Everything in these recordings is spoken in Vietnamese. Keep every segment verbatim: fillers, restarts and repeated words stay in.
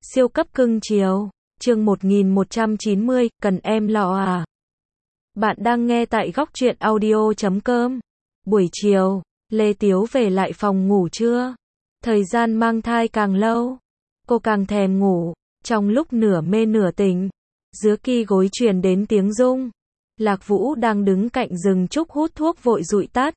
Siêu cấp cưng chiều. Chương một nghìn một trăm chín mươi, cần em lo à? Bạn đang nghe tại góc truyện audio chấm com. Buổi chiều, Lê Tiếu về lại phòng ngủ trưa. Thời gian mang thai càng lâu, cô càng thèm ngủ. Trong lúc nửa mê nửa tỉnh, dưới ki gối truyền đến tiếng rung. Lạc Vũ đang đứng cạnh rừng trúc hút thuốc vội dụi tắt.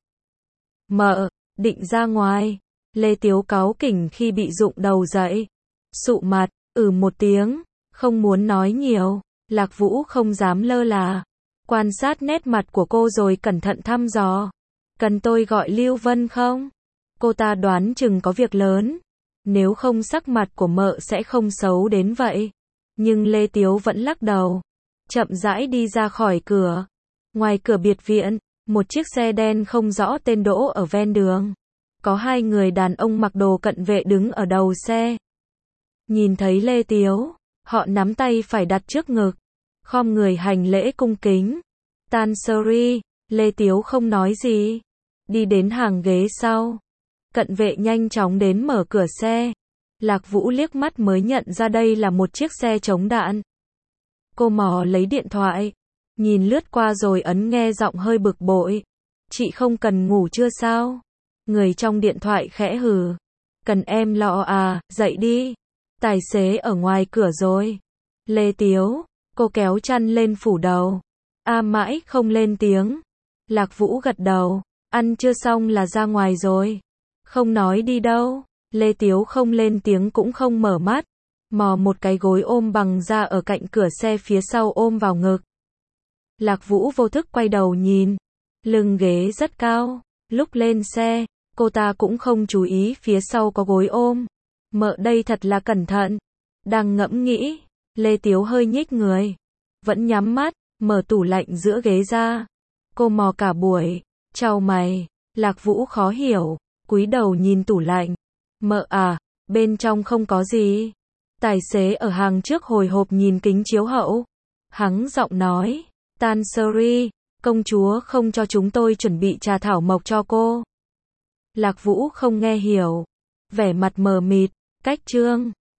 Mợ, định ra ngoài. Lê Tiếu cáu kỉnh khi bị rụng đầu dậy. Sụ mặt, ừ một tiếng, không muốn nói nhiều. Lạc Vũ không dám lơ là. Quan sát nét mặt của cô rồi cẩn thận thăm dò. Cần tôi gọi Lưu Vân không? Cô ta đoán chừng có việc lớn. Nếu không sắc mặt của mợ sẽ không xấu đến vậy. Nhưng Lê Tiếu vẫn lắc đầu. Chậm rãi đi ra khỏi cửa. Ngoài cửa biệt viện, một chiếc xe đen không rõ tên đỗ ở ven đường. Có hai người đàn ông mặc đồ cận vệ đứng ở đầu xe. Nhìn thấy Lê Tiếu, họ nắm tay phải đặt trước ngực, khom người hành lễ cung kính. Tan sorry, Lê Tiếu không nói gì, đi đến hàng ghế sau. Cận vệ nhanh chóng đến mở cửa xe. Lạc Vũ liếc mắt mới nhận ra đây là một chiếc xe chống đạn. Cô mò lấy điện thoại, nhìn lướt qua rồi ấn nghe giọng hơi bực bội. Chị không cần ngủ chưa sao? Người trong điện thoại khẽ hừ. Cần em lo à, dậy đi. Tài xế ở ngoài cửa rồi. Lê Tiếu, cô kéo chăn lên phủ đầu. A mãi không lên tiếng. Lạc Vũ gật đầu. Ăn chưa xong là ra ngoài rồi. Không nói đi đâu. Lê Tiếu không lên tiếng cũng không mở mắt. Mò một cái gối ôm bằng da ở cạnh cửa xe phía sau ôm vào ngực. Lạc Vũ vô thức quay đầu nhìn. Lưng ghế rất cao. Lúc lên xe, cô ta cũng không chú ý phía sau có gối ôm. Mợ đây thật là cẩn thận. Đang ngẫm nghĩ, Lê Tiếu hơi nhích người. Vẫn nhắm mắt, mở tủ lạnh giữa ghế ra. Cô mò cả buổi, chau mày. Lạc Vũ khó hiểu, cúi đầu nhìn tủ lạnh. Mợ à, bên trong không có gì. Tài xế ở hàng trước hồi hộp nhìn kính chiếu hậu. Hắng giọng nói, Tan sorry, công chúa không cho chúng tôi chuẩn bị trà thảo mộc cho cô. Lạc Vũ không nghe hiểu, vẻ mặt mờ mịt, cách trương.